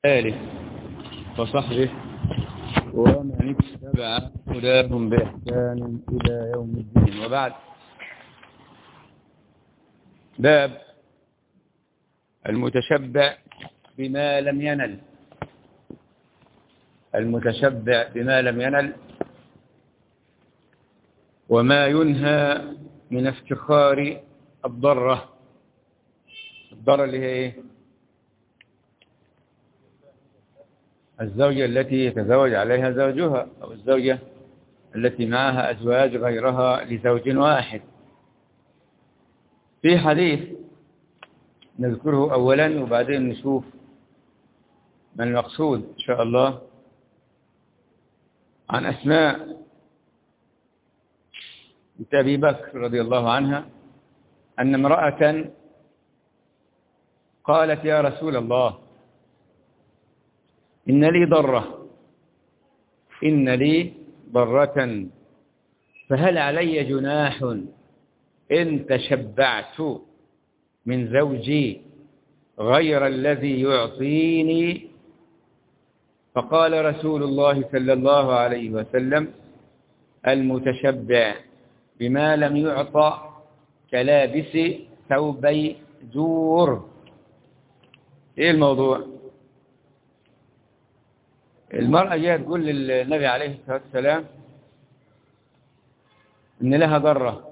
آله وصحبه ومن اتبع هداهم بإحسان إلى يوم الدين. وبعد، باب المتشبع بما لم ينل. المتشبع بما لم ينل وما ينهى من افتخار الضرة. الضرة اللي هي ايه؟ الزوجة التي يتزوج عليها زوجها، أو الزوجة التي معها أزواج غيرها لزوج واحد. في حديث نذكره أولا وبعدين نشوف ما المقصود إن شاء الله. عن أسماء بنت أبي بكر رضي الله عنها أن امرأة قالت: يا رسول الله، إن لي ضرة فهل علي جناح إن تشبعت من زوجي غير الذي يعطيني؟ فقال رسول الله صلى الله عليه وسلم: المتشبع بما لم يعطى كلابس ثوبي زور. ايه الموضوع؟ المرأة جاءت تقول للنبي عليه الصلاة والسلام إن لها ضرة،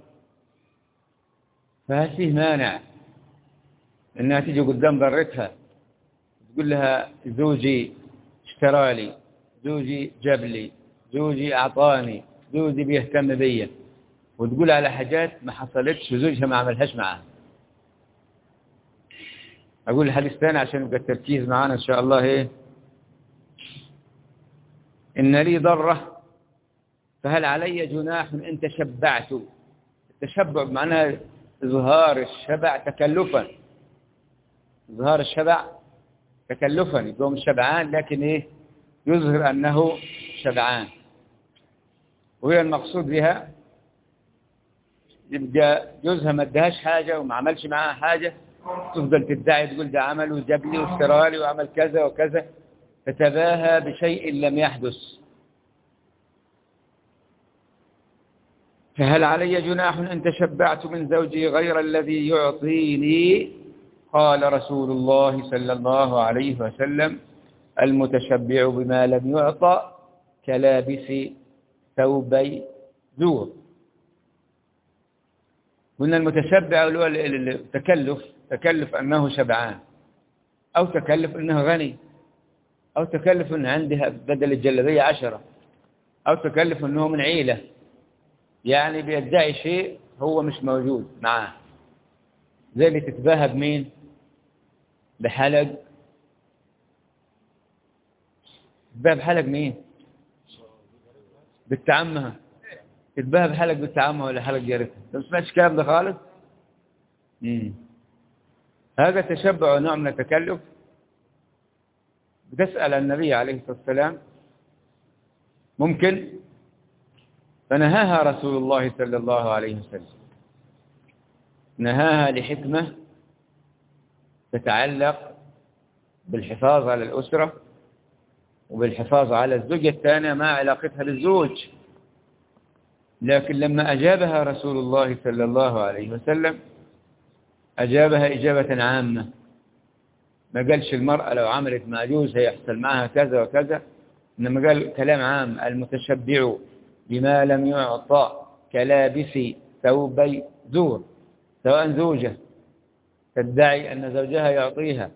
فهل فيه مانع إنها تيجي قدام ضرتها تقول لها: زوجي اشترى لي، زوجي جاب لي، زوجي أعطاني، زوجي بيهتم بيا، وتقول على حاجات ما حصلتش وزوجها ما عملهاش معها؟ أقول الحديث ثاني عشان يبقى التركيز معانا إن شاء الله. إيه؟ إن لي ضرة فهل علي جناح إن تشبعت. التشبع بمعنى إظهار الشبع تكلفا. إظهار الشبع تكلفا، يبقى مش شبعان لكن إيه؟ يظهر أنه شبعان. وهي المقصود بها يبقى جوزها ما ادهاش حاجة وما عملش معاها حاجة، تفضل تدعي تقول ده عمل وجاب لي واشترى لي وعمل كذا وكذا، تتباهى بشيء لم يحدث. فهل علي جناح إن تشبعت من زوجي غير الذي يعطيني؟ قال رسول الله صلى الله عليه وسلم: المتشبع بما لم يعطى كلابس ثوبي زور. قلنا المتشبع هو تكلف أنه شبعان، أو تكلف أنه غني، أو تكلف أنه عندها بدل الجلبية 10، أو تكلف أنه من عيلة، يعني بيدعي شيء هو مش موجود معاه. زي اللي تتباهى بمين؟ بحلق. تتباهى بحلق مين؟ بنت عمها. تتباهى بحلق بنت عمها ولا حلق جارتها. ما سمعتش الكلام ده خالص. هذا تشبع نوع من التكلف. بتسأل النبي عليه الصلاة والسلام ممكن، فنهاها رسول الله صلى الله عليه وسلم. نهاها لحكمة تتعلق بالحفاظ على الأسرة وبالحفاظ على الزوجة الثانية مع علاقتها بالزوج. لكن لما أجابها رسول الله صلى الله عليه وسلم أجابها إجابة عامة. ما قالش المرأة لو عملت مع جوزها يحصل معها كذا وكذا، إنما قال كلام عام: المتشبع بما لم يعطى كلابس ثوبي زور. سواء زوجة تدعي أن زوجها يعطيها،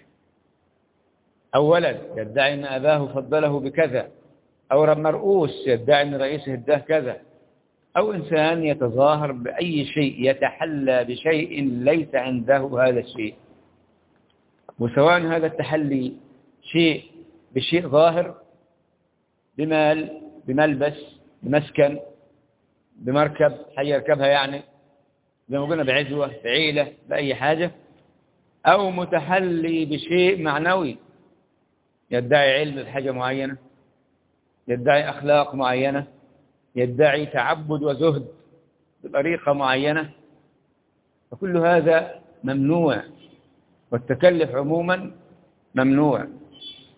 أو ولد يدعي أن أباه فضله بكذا، أو مرؤوس يدعي أن رئيسه اداه كذا، أو إنسان يتظاهر بأي شيء يتحلى بشيء ليس عنده هذا الشيء. وسواء هذا التحلي بشيء ظاهر، بمال، بملبس، بمسكن، بمركب حيركبها، يعني زي ما قلنا بعزوة، بعيلة، بأي حاجة، أو متحلي بشيء معنوي، يدعي علم بحاجة معينة، يدعي أخلاق معينة، يدعي تعبد وزهد بطريقة معينة، فكل هذا ممنوع. والتكلف عموما ممنوع.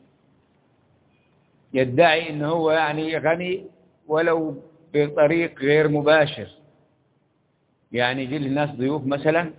يدعي إنه هو يعني غني ولو بطريق غير مباشر. يعني يجي للناس ضيوف مثلا،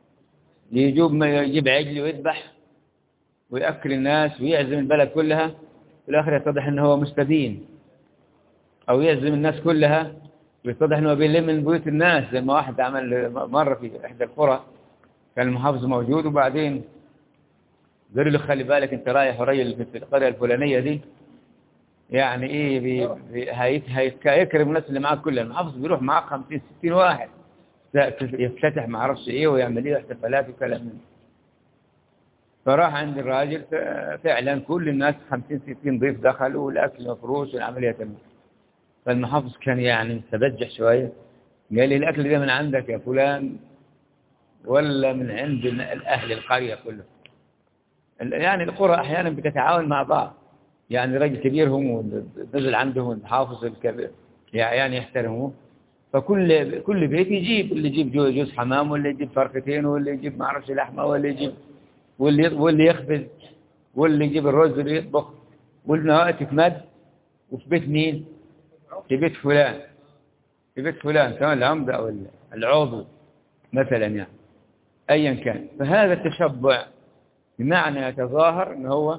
يجيب عجل ويذبح ويأكل الناس ويعزم البلد كلها، في الآخر يتضح أنه هو مستدين. أو يعزم الناس كلها ويتضح أنه بيلم من بيوت الناس، زي ما واحد عمل مرة في إحدى القرى، كان المحافظ موجود وبعدين قالوا له خلي بالك أنت رايح ورجل في القرية الفلانية دي، يعني إيه هيكرم الناس اللي معاك كلها. المحافظ بيروح معاه 50-60 واحد، يفتتح ما عرفش إيه ويعمل إيه احتفالات وكلام من. فراح عند الراجل، فعلا كل الناس 50-60 ضيف دخلوا والأكل مفروش والعملية تمام. فالمحافظ كان يعني متبجح شوية، قال لي الأكل ده من عندك يا فلان ولا من عند أهل القرية كله؟ يعني القرى أحيانا بتتعاون مع بعض، يعني رجل كبير هم نزل عندهم المحافظ الكبير يعني يحترموه، فكل بيت يجيب، اللي يجيب جوز حمام، واللي يجيب فرختين، واللي يجيب ما اعرفش لحمه، واللي يجيب واللي يخبز، واللي يجيب الرز اللي يطبخ، والنهار تتمد. وفي بيت مين؟ في بيت فلان، في بيت فلان سواء العمدة أو العضو مثلا، يعني أيا كان. فهذا التشبع بمعنى يتظاهر أنه هو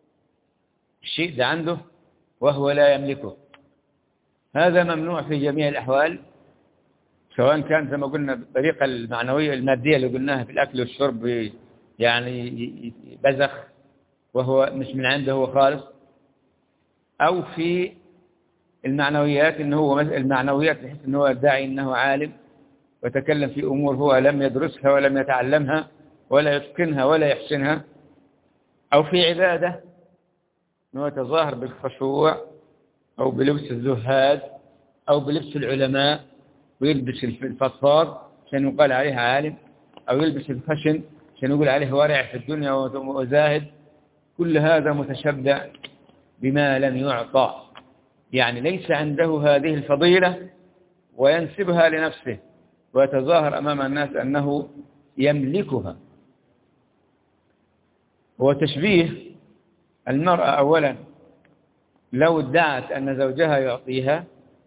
الشيء ده عنده وهو لا يملكه. هذا ممنوع في جميع الأحوال، سواء كان زي ما قلنا بالطريقة المعنوية المادية اللي قلناها في الأكل والشرب، يعني بزخ وهو مش من عنده هو خالص، أو في المعنويات إنه هو المعنويات بحيث إنه هو يدعي إنه عالم وتكلم في أمور هو لم يدرسها ولم يتعلمها ولا يتقنها ولا يحسنها، أو في عبادة إنه يتظاهر بالخشوع أو بلبس الزهاد أو بلبس العلماء ويلبس الفضفاض عشان يقال عليه عالم، أو يلبس الخشن عشان يقول عليه ورع في الدنيا وزاهد. كل هذا متشبع بما لم يعطى، يعني ليس عنده هذه الفضيلة وينسبها لنفسه ويتظاهر أمام الناس أنه يملكها. هو تشبيه المرأة أولا، لو ادعت أن زوجها يعطيها،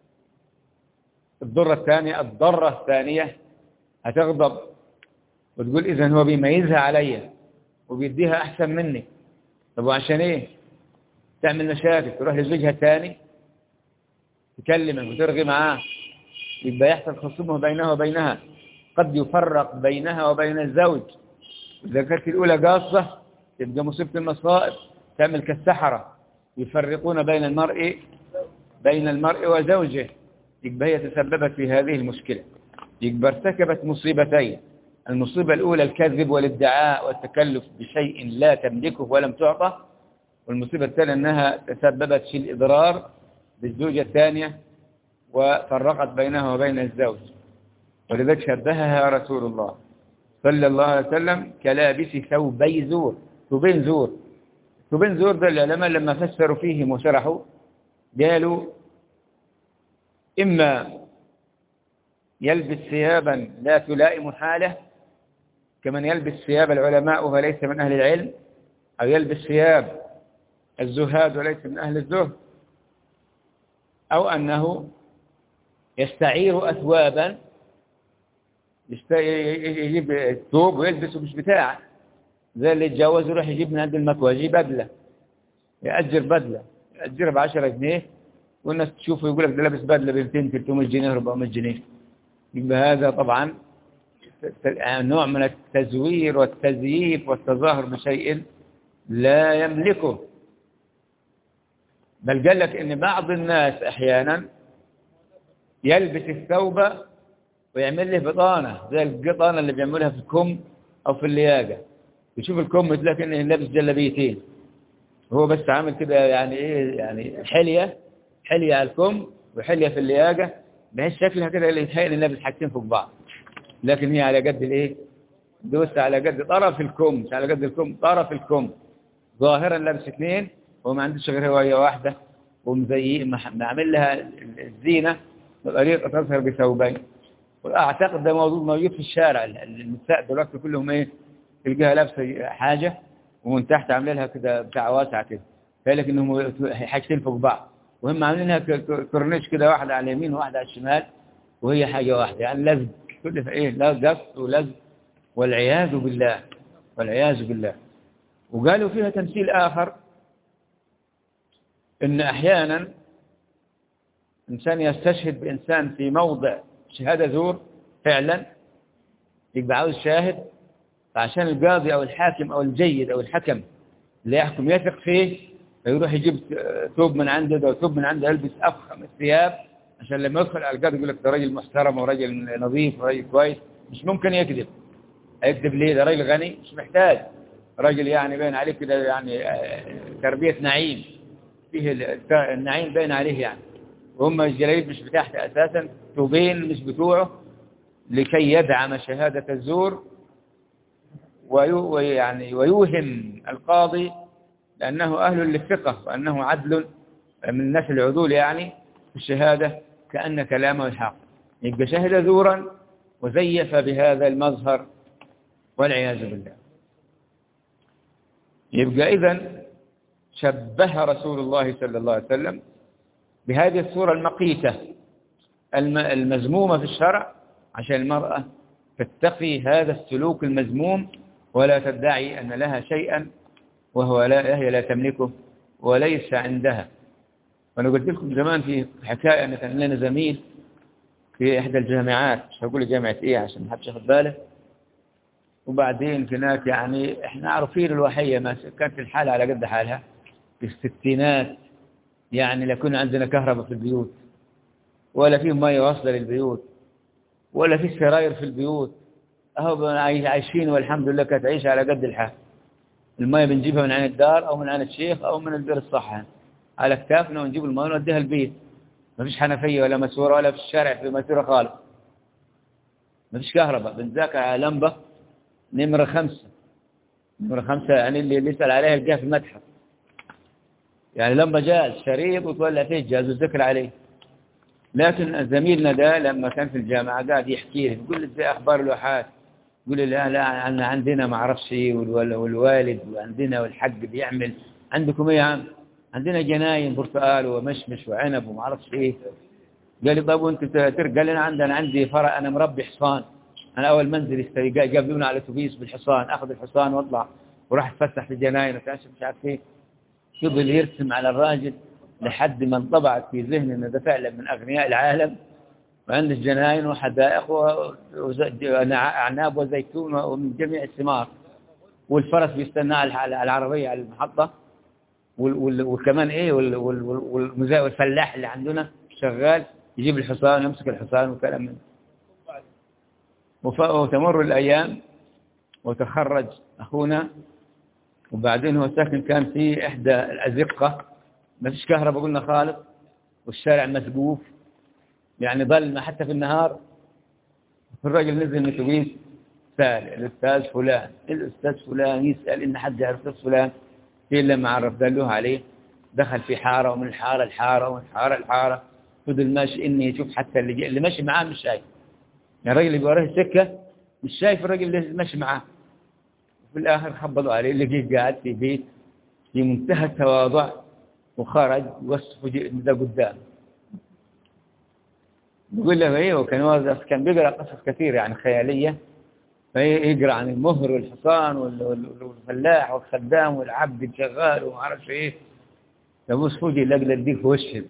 الضرة الثانية هتغضب وتقول إذن هو بيميزها عليا وبيديها أحسن مني. طب وعشان إيه؟ تعمل مشاكل، تروح لزوجها الثاني تكلمه وترغي معاه، يبقى يحصل خصومه بينه وبينها، قد يفرق بينها وبين الزوج. إذا كانت الأولى قاصة تبقى مصيبة المصائب، تعمل كالسحرة يفرقون بين المرء وزوجه، يبقى هي تسببت في هذه المشكلة، يبقى ارتكبت مصيبتين. المصيبة الأولى الكذب والادعاء والتكلف بشيء لا تملكه ولم تعطى، والمصيبة الثانية أنها تسببت في الإضرار بالزوجة الثانية وفرقت بينها وبين الزوج. ولذلك شبهها رسول الله صلى الله عليه وسلم كلابس ثوبين زور ده العلماء لما فسروا فيهم وشرحوا قالوا إما يلبس ثيابا لا تلائم حاله كمن يلبس ثياب العلماء وهو ليس من أهل العلم، أو يلبس ثياب الزهاد وليس من أهل الزهد، أو أنه يستعير أثوابا، يجيب الثوب ويلبسه مش بتاعه، زي اللي يتجوز يروح يجيب من عند المكوى، يجيب بدلة، يأجر بدلة يأجرها ب10 جنيه، والناس تشوفه يقول لك ده لابس بدلة ب200-300 جنيه 400 جنيه. يبقى هذا طبعا نوع من التزوير والتزييف والتظاهر بشيء لا يملكه. بل قال لك إن بعض الناس أحيانا يلبس الثوب ويعمل له بطانة زي القطانة اللي بيعملها في الكم أو في اللياقة، يشوف الكم تلاقي إنه لابس جلبيتين، هو بس عامل كده يعني إيه، يعني حلية على الكم وحلية في اللياقة، بحيث شكلها كده اللي يتهيأ إن لابس حاجتين فوق بعض، لكن هي على قد الإيه، دوس على قد طرف الكم، مش على قد الكم، طرف الكم، ظاهرا لابس 2 وما عندوش غير هواية واحدة، ومزيق معمل لها الزينة بطريقة تظهر بثوبين. وأعتقد ده موجود في الشارع، النساء دلوقتي كلهم إيه، تلقاها لابسة حاجة ومن تحت عامله لها كده بتاع واسعة كده، لك إنهم حاجتين فوق بعض، وهم عاملينها كورنيش كده، واحدة على اليمين وواحدة على الشمال، وهي حاجة واحدة، يعني لزق كل في إيه، لا قص ولزق، والعياذ بالله، والعياذ بالله. وقالوا فيها تمثيل آخر، إن أحيانا إنسان يستشهد بإنسان في موضع شهادة زور فعلا، يبقى عاوز شاهد، فعشان القاضي أو الحاكم أو الجيد أو الحكم اللي يحكم يثق فيه، فيروح يجيب ثوب من عنده ده وثوب من عنده، يلبس أفخم الثياب عشان لما يدخل على القاضي يقول لك ده راجل محترم ورجل نظيف ورجل كويس. مش ممكن يكذب. هيكذب ليه؟ ده راجل غني مش محتاج، راجل يعني باين عليه كده، يعني تربية نعيم، فيه النعيم باين عليه يعني. وهم الجلاليب مش بتاعته أساسا، ثوبين مش بتوعه، لكي يدعم شهادة الزور ويوهم القاضي لأنه أهل للثقة وأنه عدل من الناس العدول يعني في الشهادة، كأن كلامه الحق. يبقى شهد زورا وزيف بهذا المظهر والعياذ بالله. يبقى إذن شبه رسول الله صلى الله عليه وسلم بهذه الصورة المقيتة المذمومة في الشرع، عشان المرأة تتقي هذا السلوك المذموم ولا تدعي أن لها شيئا هي لا تملكه وليس عندها. وأنا قلت لكم زمان في حكاية أن كان لنا زميل في إحدى الجامعات، مش هقول جامعة إيه عشان ما حدش ياخد باله، وبعدين هناك يعني إحنا عارفين الوحية ما كانت الحالة على قد حالها في الستينات، يعني لا كنا عندنا كهرباء في البيوت، ولا في مية واصلة للبيوت، ولا في سراير في البيوت، أهو عايشين والحمد لله. كانت عيشة على قد الحال. المية بنجيبها من عين الدار أو من عين الشيخ أو من البئر الصحة على كتافنا، ونجيب المية ونوديها البيت. ما فيش حنفية ولا مسورة ولا في الشارع في مسورة خالص. ما فيش كهرباء. بنذاكر على لمبة نمرة 5. نمرة 5 يعني اللي يسأل عليها يلقاها في المتحف، يعني لمبة جاز شريط وتولع فيه الجهاز وتذكر عليه. لكن زميلنا ده لما كان في الجامعة قاعد يحكي لي، يقول لي زي أخبار الواحات، يقول لي لا أنا عندنا ما أعرفش إيه، والوالد وعندنا والحق بيعمل. عندكم إيه يا عم؟ عندنا جناين برتقال ومشمش وعنب وما أعرفش إيه. قال لي طب وأنت قال لي أنا عندي فرع، أنا مربي حصان. أنا أول منزل جابونا على أتوبيس بالحصان، أخذ الحصان وأطلع وراح أتفسح في الجناين وتعشى مش عارف إيه. فضل يرسم على الراجل لحد ما انطبعت في ذهني أنه ده فعلا من أغنياء العالم، وعنده جناين وحدائق وأعناب وزيتون ومن جميع الثمار، والفرس بيستنى على العربية على المحطة، وكمان إيه والفلاح اللي عندنا شغال يجيب الحصان يمسك الحصان وكلام منه. وتمر الأيام وتخرج أخونا، وبعدين هو ساكن كان في إحدى الأزقة، ما فيش كهرباء قلنا خالص، والشارع مسقوف يعني ظلمة حتى في النهار. الراجل نزل من الأتوبيس سأل الأستاذ فلان، الأستاذ فلان يسأل إن حد يعرف الأستاذ فلان، في لما عرف دلوه عليه. دخل في حارة ومن الحارة الحارة ومن الحارة الحارة، فضل ماشي إني يشوف حتى اللي ماشي معاه مش شايف، يعني الراجل اللي بيوريه السكة مش شايف الراجل اللي ماشي معاه. في الآخر خبطوا عليه، لقيه قاعد في بيت في منتهى التواضع، وخرج وصف ده قدام. بيقول له ايه، كان بيقرأ قصص كثير يعني خيالية، فيقرأ عن المهر والحصان والفلاح والخدام والعبد الشغال وما اعرفش ايه. يبص فوجي يلاقي الديك في وشه.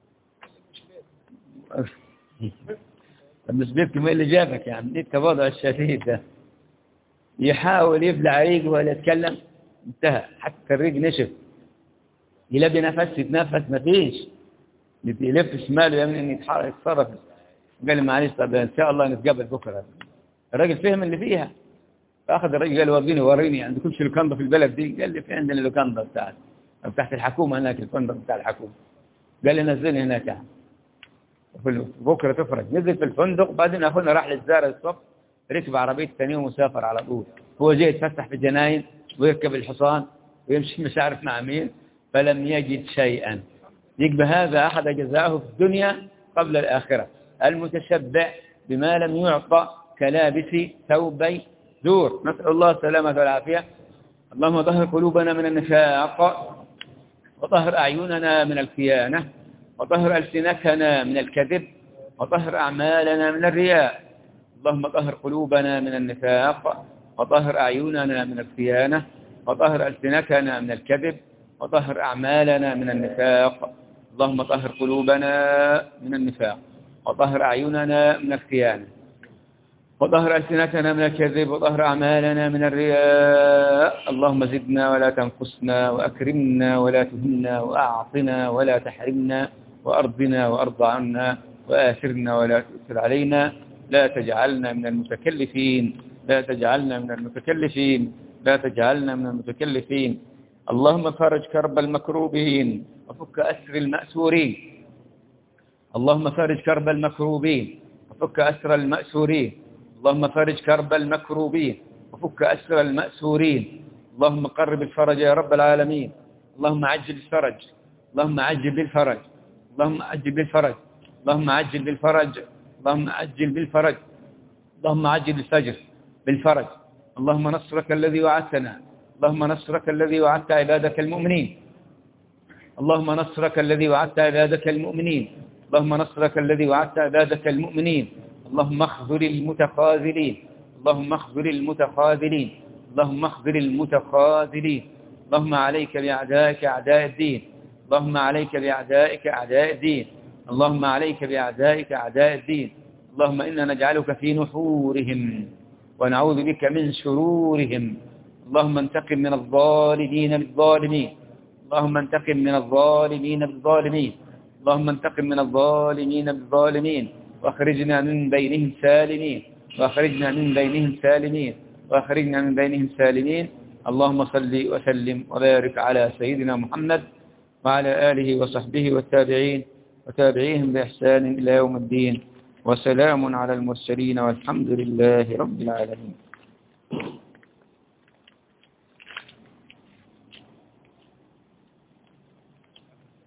طب نسبتكم ايه اللي جابك يا عم؟ دي التواضع الشديد ده. يحاول يبلع ريقه ولا يتكلم، انتهى، حتى الريق نشف. يلاقي نفس يتنفس ما فيش، يلف شماله يمين يتصرف. قال لي معلش طب ان شاء الله نتقابل بكره. الراجل فهم اللي فيها، فاخذ الراجل قال وريني عندكمش لوكاندا في البلد دي؟ قال لي في عندنا لوكاندا بتاعت الحكومه هناك، الفندق بتاع الحكومه. قال لي نزلني هناك يعني بكره تفرج. نزل في الفندق، بعدين اخونا راح للزارة الصبح، ركب عربيه ثانيه ومسافر على طول. هو جاي يتفسح في الجناين ويركب الحصان ويمشي مش عارف مع مين، فلم يجد شيئا. يبقى هذا أحد جزاءه في الدنيا قبل الآخرة، المتشبع بما لم يعطى كلابس ثوبي زور. نسأل الله السلامة والعافية. اللهم طهر قلوبنا من النفاق وطهر أعيننا من الخيانة، وطهر ألسنتنا من الكذب، وطهر أعمالنا من الرياء. اللهم طهر قلوبنا من النفاق، وطهر أعيننا من الخيانة، وطهر ألسنتنا من الكذب، وطهر أعمالنا من النفاق. اللهم طهر قلوبنا من النفاق، وطهر أعيننا من الخيانة، وطهر ألسنتنا من الكذب، وطهر أعمالنا من الرياء. اللهم زدنا ولا تنقصنا، وأكرمنا ولا تهنا، وأعطنا ولا تحرمنا، وأرضنا وأرض عنا، وآثرنا ولا تؤثر علينا. لا تجعلنا من المتكلفين، لا تجعلنا من المتكلفين، لا تجعلنا من المتكلفين. اللهم فرج كرب المكروبين، وفك أسر المأسورين. اللهم فرج كرب المكروبين، وفك أسر المأسورين. اللهم فرج كرب المكروبين، وفك أسر المأسورين. اللهم قرب الفرج يا رب العالمين. اللهم عجل الفرج، اللهم عجل بالفرج، اللهم عجل بالفرج، اللهم عجل بالفرج، اللهم عجل بالفرج، اللهم عجل الفجر بالفرج. اللهم نصرك الذي وعدتنا، اللهم نصرك الذي وعدت عبادك المؤمنين، اللهم نصرك الذي وعدت عبادك المؤمنين، اللهم نصرك الذي وعدت عبادك المؤمنين. اللهم اخذل المتخاذلين، اللهم اخذل المتخاذلين، اللهم اخذل المتخاذلين. اللهم عليك بأعدائك أعداء الدين، اللهم عليك بأعدائك أعداء الدين، اللهم عليك بأعدائك أعداء الدين. اللهم إنا نجعلك في نحورهم ونعوذ بك من شرورهم. اللهم انتقم من الظالمين بالظالمين، اللهم انتقم من الظالمين بالظالمين، اللهم انتقم من الظالمين بالظالمين، واخرجنا من بينهم سالمين، واخرجنا من بينهم سالمين، واخرجنا من بينهم سالمين. اللهم صل وسلم وبارك على سيدنا محمد وعلى آله وصحبه والتابعين وتابعيهم بإحسان إلى يوم الدين. وسلام على المرسلين والحمد لله رب العالمين.